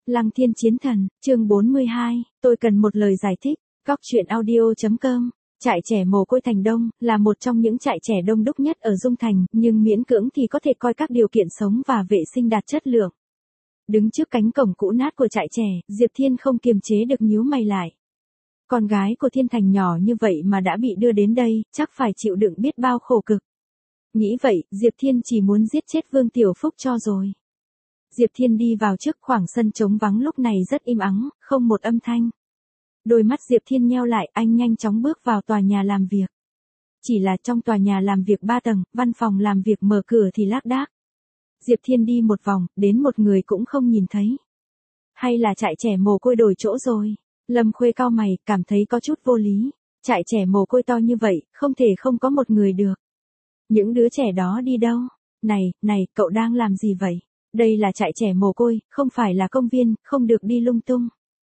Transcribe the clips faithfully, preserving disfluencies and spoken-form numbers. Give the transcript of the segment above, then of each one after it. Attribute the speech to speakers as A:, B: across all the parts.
A: Lăng Thiên Chiến Thần, chương bốn mươi hai, tôi cần một lời giải thích. Góc truyện audio.com. Trại trẻ mồ côi Thành Đông là một trong những trại trẻ đông đúc nhất ở Dung Thành, nhưng miễn cưỡng thì có thể coi các điều kiện sống và vệ sinh đạt chất lượng. Đứng trước cánh cổng cũ nát của trại trẻ, Diệp Thiên không kiềm chế được nhíu mày lại. Con gái của Thiên Thành nhỏ như vậy mà đã bị đưa đến đây, chắc phải chịu đựng biết bao khổ cực. Nghĩ vậy, Diệp Thiên chỉ muốn giết chết Vương Tiểu Phúc cho rồi. Diệp Thiên đi vào trước khoảng sân trống vắng lúc này rất im ắng, không một âm thanh. Đôi mắt Diệp Thiên nheo lại, anh nhanh chóng bước vào tòa nhà làm việc. Chỉ là trong tòa nhà làm việc ba tầng, văn phòng làm việc mở cửa thì lác đác. Diệp Thiên đi một vòng, đến một người cũng không nhìn thấy. Hay là trại trẻ mồ côi đổi chỗ rồi? Lâm Khuê cau mày, cảm thấy có chút vô lý. Trại trẻ mồ côi to như vậy, không thể không có một người được. Những đứa trẻ đó đi đâu? Này, này, cậu đang làm gì vậy? Đây là trại trẻ mồ côi, không phải là công viên, không được đi lung tung.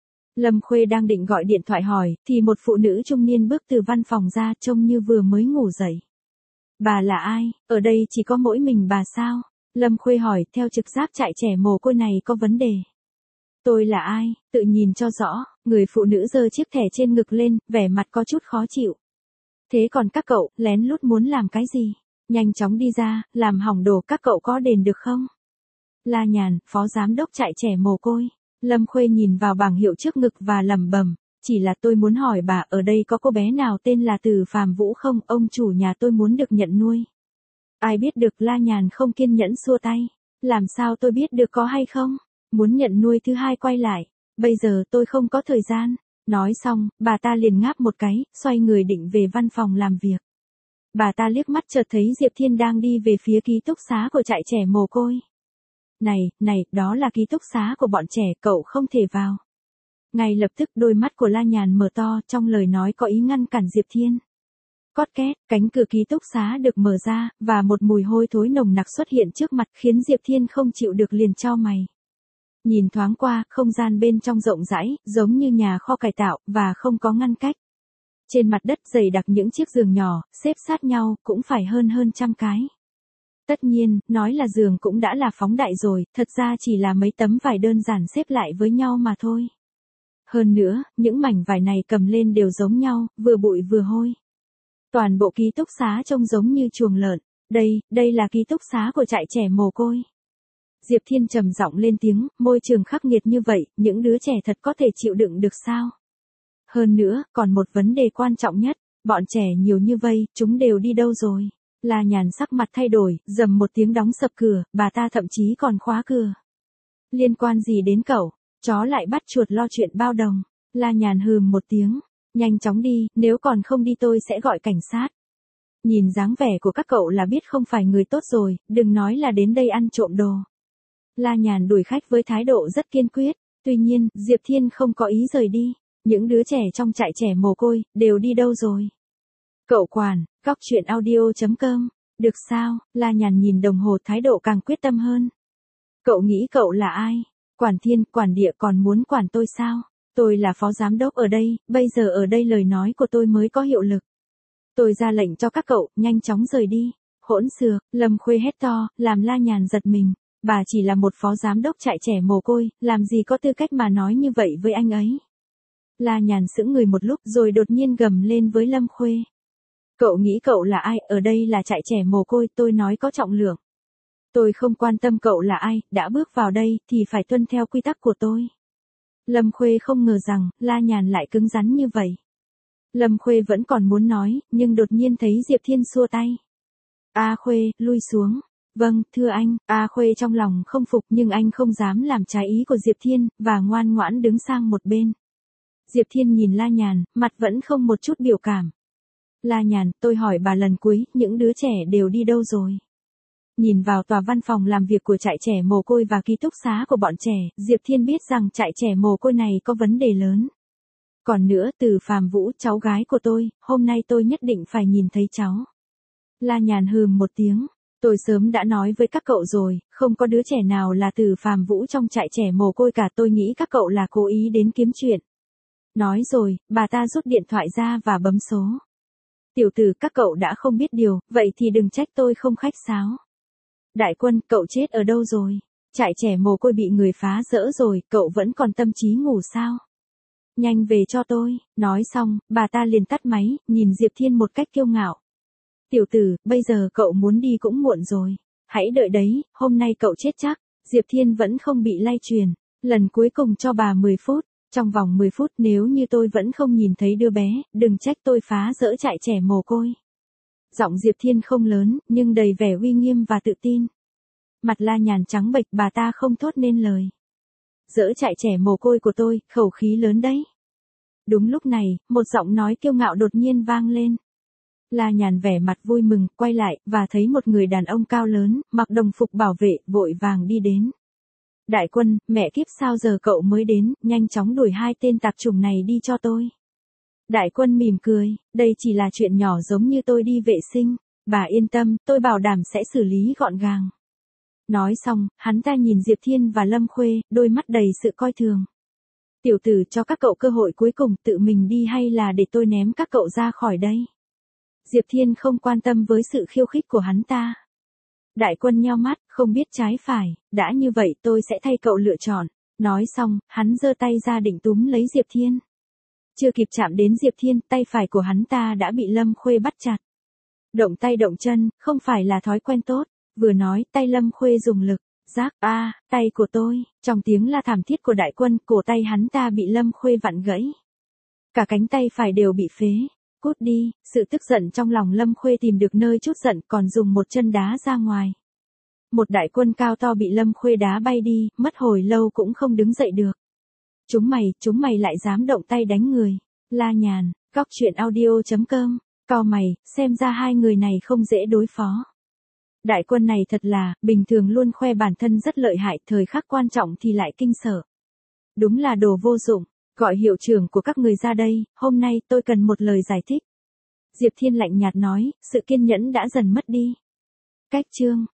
A: Lâm Khuê đang định gọi điện thoại hỏi, thì một phụ nữ trung niên bước từ văn phòng ra trông như vừa mới ngủ dậy. Bà là ai? Ở đây chỉ có mỗi mình bà sao? Lâm Khuê hỏi, theo trực giác trại trẻ mồ côi này có vấn đề. Tôi là ai? Tự nhìn cho rõ, người phụ nữ giơ chiếc thẻ trên ngực lên, vẻ mặt có chút khó chịu. Thế còn các cậu, lén lút muốn làm cái gì? Nhanh chóng đi ra, làm hỏng đồ các cậu có đền được không? La Nhàn, phó giám đốc trại trẻ mồ côi. Lâm Khuê nhìn vào bảng hiệu trước ngực và lẩm bẩm, chỉ là tôi muốn hỏi bà ở đây có cô bé nào tên là Từ Phàm Vũ không, ông chủ nhà tôi muốn được nhận nuôi. Ai biết được, La Nhàn không kiên nhẫn xua tay. Làm sao tôi biết được có hay không? Muốn nhận nuôi thứ hai quay lại. Bây giờ tôi không có thời gian. Nói xong, bà ta liền ngáp một cái, xoay người định về văn phòng làm việc. Bà ta liếc mắt chợt thấy Diệp Thiên đang đi về phía ký túc xá của trại trẻ mồ côi. Này, này, đó là ký túc xá của bọn trẻ, cậu không thể vào. Ngay lập tức đôi mắt của La Nhàn mở to, trong lời nói có ý ngăn cản Diệp Thiên. Cót két, cánh cửa ký túc xá được mở ra, và một mùi hôi thối nồng nặc xuất hiện trước mặt khiến Diệp Thiên không chịu được liền chau mày. Nhìn thoáng qua, không gian bên trong rộng rãi, giống như nhà kho cải tạo, và không có ngăn cách. Trên mặt đất dày đặc những chiếc giường nhỏ, xếp sát nhau, cũng phải hơn hơn trăm cái. Tất nhiên, nói là giường cũng đã là phóng đại rồi, thật ra chỉ là mấy tấm vải đơn giản xếp lại với nhau mà thôi. Hơn nữa, những mảnh vải này cầm lên đều giống nhau, vừa bụi vừa hôi. Toàn bộ ký túc xá trông giống như chuồng lợn. Đây, đây là ký túc xá của trại trẻ mồ côi. Diệp Thiên trầm giọng lên tiếng, môi trường khắc nghiệt như vậy, những đứa trẻ thật có thể chịu đựng được sao? Hơn nữa, còn một vấn đề quan trọng nhất, bọn trẻ nhiều như vây, chúng đều đi đâu rồi? La Nhàn sắc mặt thay đổi, rầm một tiếng đóng sập cửa, bà ta thậm chí còn khóa cửa. Liên quan gì đến cậu? Chó lại bắt chuột lo chuyện bao đồng. La Nhàn hừm một tiếng, nhanh chóng đi, nếu còn không đi tôi sẽ gọi cảnh sát. Nhìn dáng vẻ của các cậu là biết không phải người tốt rồi, đừng nói là đến đây ăn trộm đồ. La Nhàn đuổi khách với thái độ rất kiên quyết, tuy nhiên, Diệp Thiên không có ý rời đi. Những đứa trẻ trong trại trẻ mồ côi, đều đi đâu rồi? Cậu quản, góc truyện audio.com. Được sao? La Nhàn nhìn đồng hồ, thái độ càng quyết tâm hơn. Cậu nghĩ cậu là ai? Quản thiên, quản địa còn muốn quản tôi sao? Tôi là phó giám đốc ở đây, bây giờ ở đây lời nói của tôi mới có hiệu lực. Tôi ra lệnh cho các cậu, nhanh chóng rời đi. Hỗn xược, Lâm Khuê hét to, làm La Nhàn giật mình. Bà chỉ là một phó giám đốc trại trẻ mồ côi, làm gì có tư cách mà nói như vậy với anh ấy. La Nhàn sững người một lúc rồi đột nhiên gầm lên với Lâm Khuê. Cậu nghĩ cậu là ai, ở đây là trại trẻ mồ côi, tôi nói có trọng lượng. Tôi không quan tâm cậu là ai, đã bước vào đây, thì phải tuân theo quy tắc của tôi. Lâm Khuê không ngờ rằng, La Nhàn lại cứng rắn như vậy. Lâm Khuê vẫn còn muốn nói, nhưng đột nhiên thấy Diệp Thiên xua tay. A Khuê, lui xuống. Vâng, thưa anh, A Khuê trong lòng không phục nhưng anh không dám làm trái ý của Diệp Thiên, và ngoan ngoãn đứng sang một bên. Diệp Thiên nhìn La Nhàn, mặt vẫn không một chút biểu cảm. La Nhàn, tôi hỏi bà lần cuối, những đứa trẻ đều đi đâu rồi? Nhìn vào tòa văn phòng làm việc của trại trẻ mồ côi và ký túc xá của bọn trẻ, Diệp Thiên biết rằng trại trẻ mồ côi này có vấn đề lớn. Còn nữa, Từ Phàm Vũ, cháu gái của tôi, hôm nay tôi nhất định phải nhìn thấy cháu. La Nhàn hừm một tiếng. Tôi sớm đã nói với các cậu rồi, không có đứa trẻ nào là Từ Phàm Vũ trong trại trẻ mồ côi cả, tôi nghĩ các cậu là cố ý đến kiếm chuyện. Nói rồi, bà ta rút điện thoại ra và bấm số. Tiểu tử, các cậu đã không biết điều, vậy thì đừng trách tôi không khách sáo. Đại Quân, cậu chết ở đâu rồi? Trại trẻ mồ côi bị người phá rỡ rồi, cậu vẫn còn tâm trí ngủ sao? Nhanh về cho tôi, nói xong, bà ta liền tắt máy, nhìn Diệp Thiên một cách kiêu ngạo. Tiểu tử, bây giờ cậu muốn đi cũng muộn rồi. Hãy đợi đấy, hôm nay cậu chết chắc. Diệp Thiên vẫn không bị lay truyền. Lần cuối cùng cho bà mười phút. Trong vòng mười phút nếu như tôi vẫn không nhìn thấy đứa bé, đừng trách tôi phá rỡ trại trẻ mồ côi. Giọng Diệp Thiên không lớn, nhưng đầy vẻ uy nghiêm và tự tin. Mặt La Nhàn trắng bệch, bà ta không thốt nên lời. Dỡ trại trẻ mồ côi của tôi, khẩu khí lớn đấy. Đúng lúc này, một giọng nói kiêu ngạo đột nhiên vang lên. La Nhàn vẻ mặt vui mừng, quay lại, và thấy một người đàn ông cao lớn, mặc đồng phục bảo vệ, vội vàng đi đến. Đại Quân, mẹ kiếp sao giờ cậu mới đến, nhanh chóng đuổi hai tên tạp chủng này đi cho tôi. Đại Quân mỉm cười, đây chỉ là chuyện nhỏ giống như tôi đi vệ sinh, bà yên tâm, tôi bảo đảm sẽ xử lý gọn gàng. Nói xong, hắn ta nhìn Diệp Thiên và Lâm Khuê, đôi mắt đầy sự coi thường. Tiểu tử, cho các cậu cơ hội cuối cùng, tự mình đi hay là để tôi ném các cậu ra khỏi đây? Diệp Thiên không quan tâm với sự khiêu khích của hắn ta. Đại Quân nheo mắt, không biết trái phải, đã như vậy tôi sẽ thay cậu lựa chọn. Nói xong, hắn giơ tay ra định túm lấy Diệp Thiên. Chưa kịp chạm đến Diệp Thiên, tay phải của hắn ta đã bị Lâm Khuê bắt chặt. Động tay động chân, không phải là thói quen tốt. Vừa nói, tay Lâm Khuê dùng lực. Rác, a, à, tay của tôi. Trong tiếng la thảm thiết của Đại Quân, cổ tay hắn ta bị Lâm Khuê vặn gãy. Cả cánh tay phải đều bị phế. Cút đi, sự tức giận trong lòng Lâm Khuê tìm được nơi trút giận, còn dùng một chân đá ra ngoài. Một Đại Quân cao to bị Lâm Khuê đá bay đi, mất hồi lâu cũng không đứng dậy được. Chúng mày, chúng mày lại dám động tay đánh người. La Nhàn, cóc truyện audio chấm com, cau mày, xem ra hai người này không dễ đối phó. Đại Quân này thật là, bình thường luôn khoe bản thân rất lợi hại, thời khắc quan trọng thì lại kinh sợ. Đúng là đồ vô dụng, gọi hiệu trưởng của các người ra đây, hôm nay tôi cần một lời giải thích. Diệp Thiên lạnh nhạt nói, sự kiên nhẫn đã dần mất đi. Cách chương